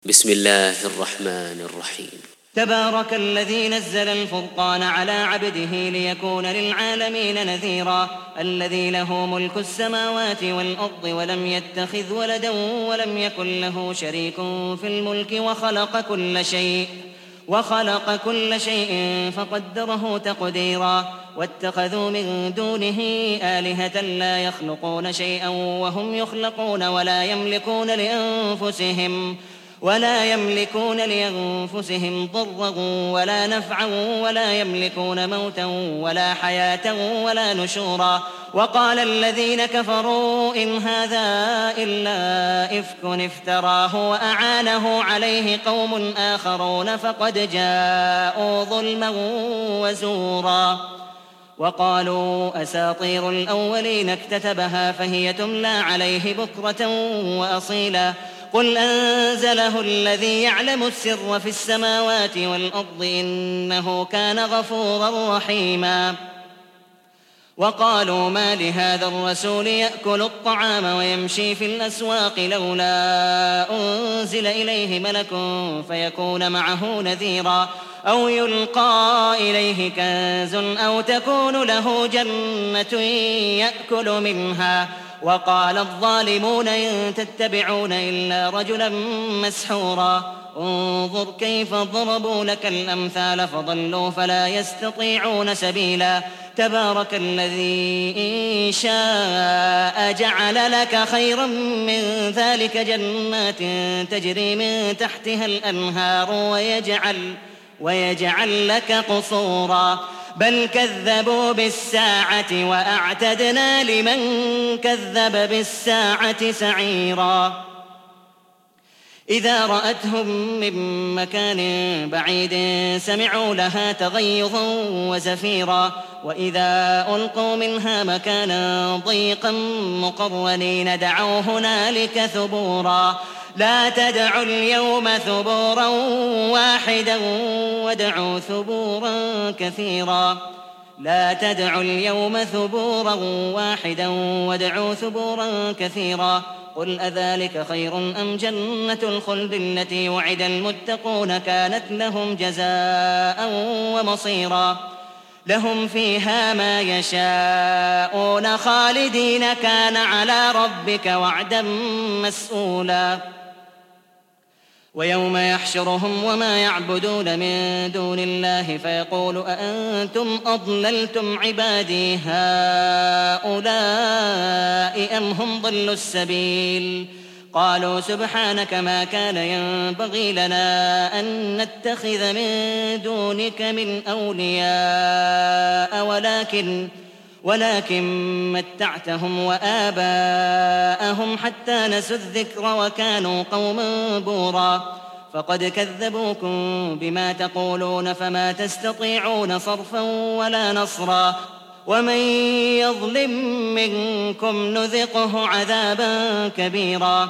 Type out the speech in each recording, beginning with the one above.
بسم الله الرحمن الرحيم. تبارك الذي نزل الفرقان على عبده ليكون للعالمين نذيرا. الذي له ملك السماوات والأرض ولم يتخذ ولدا ولم يكن له شريك في الملك وخلق كل شيء فقدره تقديرا. واتخذوا من دونه آلهة لا يخلقون شيئا وهم يخلقون ولا يملكون لأنفسهم ضرا ولا نفعا ولا يملكون موتا ولا حياة ولا نشورا. وقال الذين كفروا إن هذا إلا إفك افتراه وأعانه عليه قوم آخرون فقد جاءوا ظلما وزورا. وقالوا أساطير الأولين اكتتبها فهي تملى عليه بكرة وأصيلا. قل أنزله الذي يعلم السر في السماوات والأرض إنه كان غفورا رحيما. وقالوا ما لهذا الرسول يأكل الطعام ويمشي في الأسواق لولا أنزل إليه ملك فيكون معه نذيرا أو يلقى إليه كنز أو تكون له جنة يأكل منها. وقال الظالمون إن تتبعون إلا رجلا مسحورا. انظر كيف ضربوا لك الأمثال فضلوا فلا يستطيعون سبيلا. تبارك الذي إن شاء جعل لك خيرا من ذلك جنات تجري من تحتها الأنهار ويجعل لك قصورا. بل كذبوا بالساعة وأعتدنا لمن كذب بالساعة سعيرا. إذا رأتهم من مكان بعيد سمعوا لها تغيظا وزفيرا. وإذا ألقوا منها مكانا ضيقا مقرنين دعوا هنالك ثبورا. لا تدعوا اليوم ثبورا واحدا وادعوا ثبورا كثيرا. لا تدعوا اليوم ثبورا واحدا وادعوا ثبورا كثيرا. قل أذلك خير أم جنة الخلد التي وعد المتقون كانت لهم جزاء ومصيرا. لهم فيها ما يشاءون خالدين كان على ربك وعدا مسئولا. ويوم يحشرهم وما يعبدون من دون الله فيقول أأنتم أضللتم عبادي هؤلاء أم هم ضلوا السبيل. قالوا سبحانك ما كان ينبغي لنا أن نتخذ من دونك من أولياء ولكن متعتهم وآباءهم حتى نسوا الذكر وكانوا قوما بورا. فقد كذبوكم بما تقولون فما تستطيعون صرفا ولا نصرا. ومن يظلم منكم نذقه عذابا كبيرا.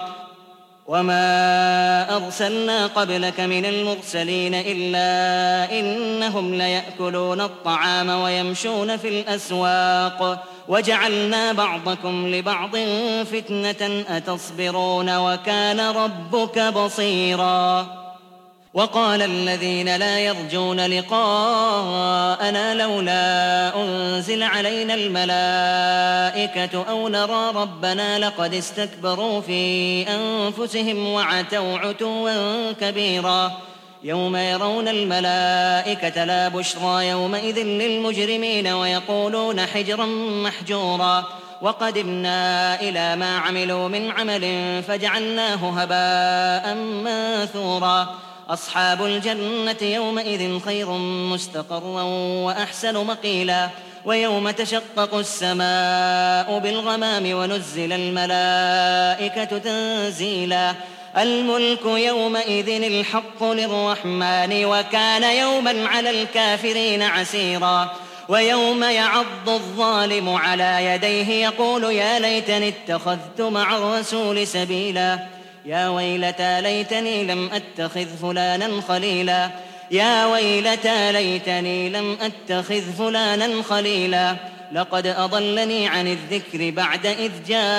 وما أرسلنا قبلك من المرسلين إلا إنهم ليأكلون الطعام ويمشون في الأسواق وجعلنا بعضكم لبعض فتنة أتصبرون وكان ربك بصيرا. وقال الذين لا يرجون لقاءنا لولا أنزل علينا الملائكة أو نرى ربنا لقد استكبروا في أنفسهم وعتوا عتوا كبيرا. يوم يرون الملائكة لا بشرى يومئذ للمجرمين ويقولون حجرا محجورا. وقدمنا إلى ما عملوا من عمل فجعلناه هباء منثورا. أصحاب الجنة يومئذ خير مستقرا وأحسن مقيلا. ويوم تشقق السماء بالغمام ونزل الملائكة تنزيلا. الملك يومئذ الحق للرحمن وكان يوما على الكافرين عسيرا. ويوم يعض الظالم على يديه يقول يا ليتني اتخذت مع الرسول سبيلا. يا ويلتى ليتني لم أتخذ فلانا خليلا. يا ويلتى ليتني لم أتخذ فلانا خليلا. لقد أضلني عن الذكر بعد إذ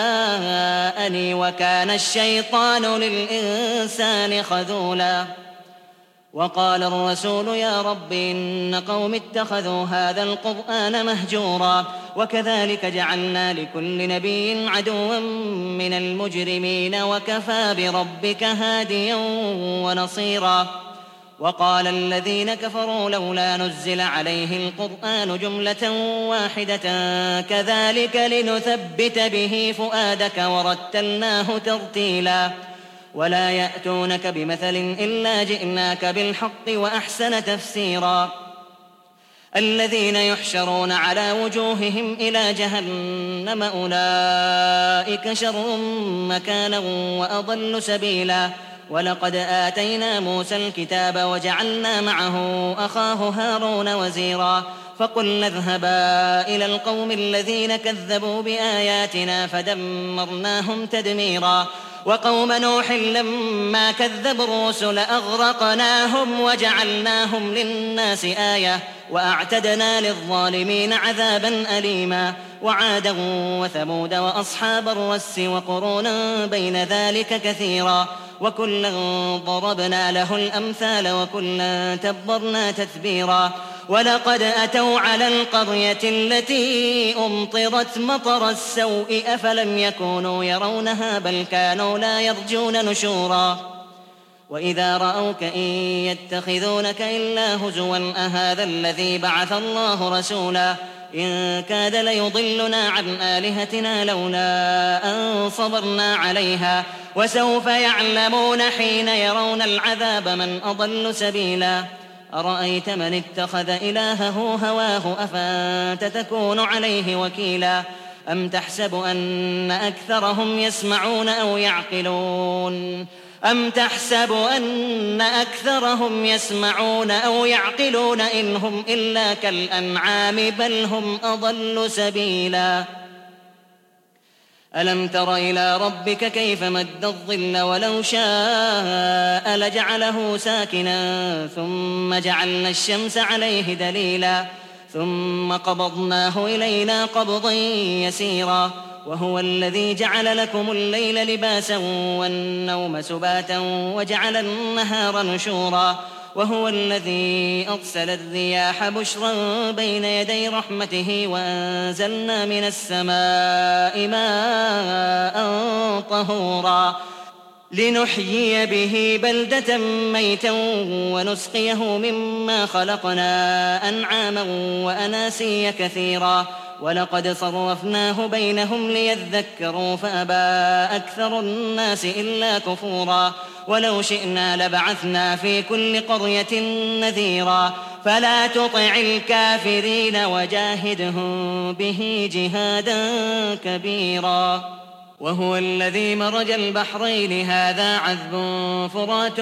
جاءني وكان الشيطان للإنسان خذولا. وقال الرسول يا رب إن قوم اتخذوا هذا القرآن مهجورا. وكذلك جعلنا لكل نبي عدوا من المجرمين وكفى بربك هاديا ونصيرا. وقال الذين كفروا لولا نزل عليه القرآن جملة واحدة كذلك لنثبت به فؤادك ورتلناه ترتيلا. ولا يأتونك بمثل إلا جئناك بالحق وأحسن تفسيرا. الذين يحشرون على وجوههم إلى جهنم أولئك شر مكانا وأضل سبيلا. ولقد آتينا موسى الكتاب وجعلنا معه أخاه هارون وزيرا. فقلنا اذهبا إلى القوم الذين كذبوا بآياتنا فدمرناهم تدميرا. وقوم نوح لما كذبوا الرسل أغرقناهم وجعلناهم للناس آية وأعتدنا للظالمين عذابا أليما. وعادا وثمود وأصحاب الرس وقرونا بين ذلك كثيرا. وكلا ضربنا له الأمثال وكلا تبرنا تتبيرا. ولقد أتوا على القرية التي أمطرت مطر السوء أفلم يكونوا يرونها بل كانوا لا يرجون نشورا. وإذا رأوك إن يتخذونك إلا هزوا أهذا الذي بعث الله رسولا إن كاد ليضلنا عن آلهتنا لولا أن صبرنا عليها. وسوف يعلمون حين يرون العذاب من أضل سبيلا. أرأيت من اتخذ إلهه هواه أفأنت تكون عليه وكيلا. أم تحسب أن أكثرهم يسمعون أو يعقلون إن هم إلا كالأنعام بل هم أضل سبيلا. ألم تر إلى ربك كيف مد الظل ولو شاء لجعله ساكنا ثم جعلنا الشمس عليه دليلا ثم قبضناه إلينا قبضا يسيرا. وهو الذي جعل لكم الليل لباسا والنوم سباتا وجعل النهار نشورا. وهو الذي أرسل الرياح بشرا بين يدي رحمته وأنزلنا من السماء ماء طهورا لنحيي به بلدة ميتا ونسقيه مما خلقنا أنعاما وأناسيا كثيرا. ولقد صرفناه بينهم ليذكروا فأبى أكثر الناس إلا كفورا. ولو شئنا لبعثنا في كل قرية نذيرا فلا تطع الكافرين وجاهدهم به جهادا كبيرا. وهو الذي مرج البحرين هذا عذب فرات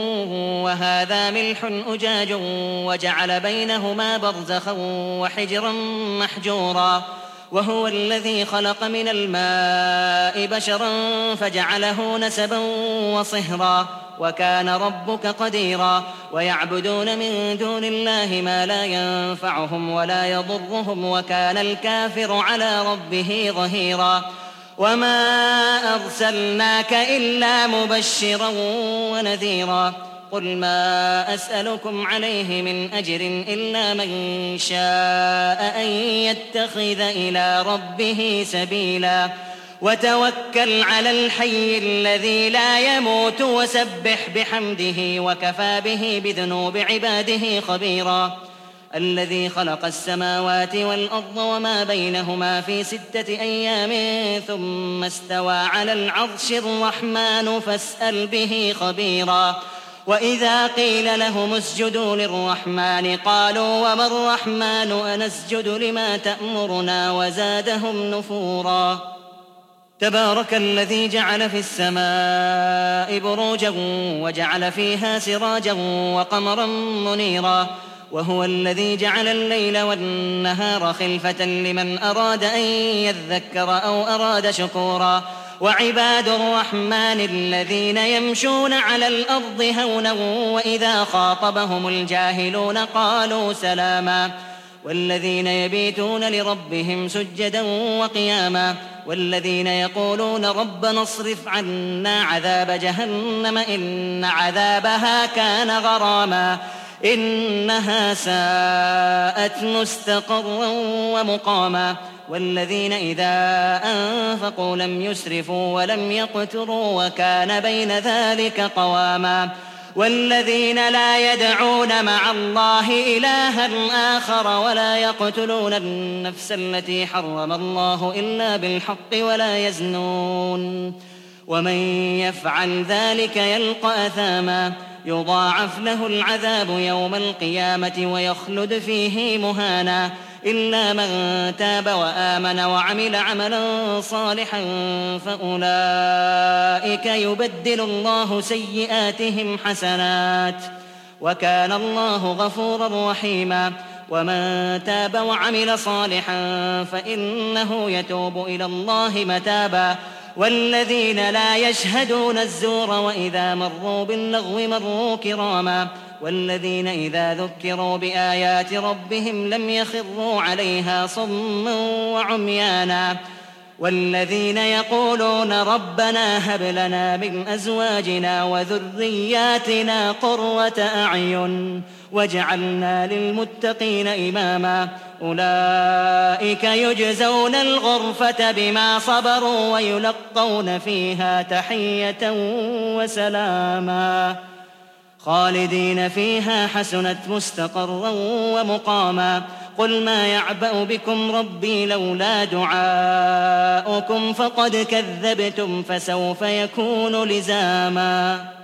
وهذا ملح أجاج وجعل بينهما برزخا وحجرا محجورا. وهو الذي خلق من الماء بشرا فجعله نسبا وصهرا وكان ربك قديرا. ويعبدون من دون الله ما لا ينفعهم ولا يضرهم وكان الكافر على ربه ظهيرا. وما أرسلناك إلا مبشرا ونذيرا. قل ما أسألكم عليه من أجر إلا من شاء أن يتخذ إلى ربه سبيلا. وتوكل على الحي الذي لا يموت وسبح بحمده وكفى به بذنوب عباده خبيرا. الذي خلق السماوات والأرض وما بينهما في 6 أيام ثم استوى على العرش الرحمن فاسأل به خبيرا. وإذا قيل لهم اسجدوا للرحمن قالوا وما الرحمن أنسجد لما تأمرنا وزادهم نفورا. تبارك الذي جعل في السماء بروجا وجعل فيها سراجا وقمرا منيرا. وهو الذي جعل الليل والنهار خلفة لمن أراد أن يذكر أو أراد شكورا. وعباد الرحمن الذين يمشون على الأرض هونا وإذا خاطبهم الجاهلون قالوا سلاما. والذين يبيتون لربهم سجدا وقياما والذين يقولون ربنا اصرف عنا عذاب جهنم إن عذابها كان غراما إنها ساءت مستقرا ومقاما والذين إذا أنفقوا لم يسرفوا ولم يقتروا وكان بين ذلك قواما والذين لا يدعون مع الله إلها آخر ولا يقتلون النفس التي حرم الله إلا بالحق ولا يزنون ومن يفعل ذلك يلقى أثاما يضاعف له العذاب يوم القيامة ويخلد فيه مهانا إلا من تاب وآمن وعمل عملا صالحا فأولئك يبدل الله سيئاتهم حسنات وكان الله غفورا رحيما ومن تاب وعمل صالحا فإنه يتوب إلى الله متابا والذين لا يشهدون الزور وإذا مروا باللغو مروا كراما والذين إذا ذكروا بآيات ربهم لم يخروا عليها صما وعميانا والذين يقولون ربنا هب لنا من أزواجنا وذرياتنا قرة أعين واجعلنا للمتقين إماما أولئك يجزون الغرفة بما صبروا ويلقون فيها تحية وسلاما خالدين فيها حسنت مستقرا ومقاما قل ما يعبأ بكم ربي لولا دعاؤكم فقد كذبتم فسوف يكون لزاما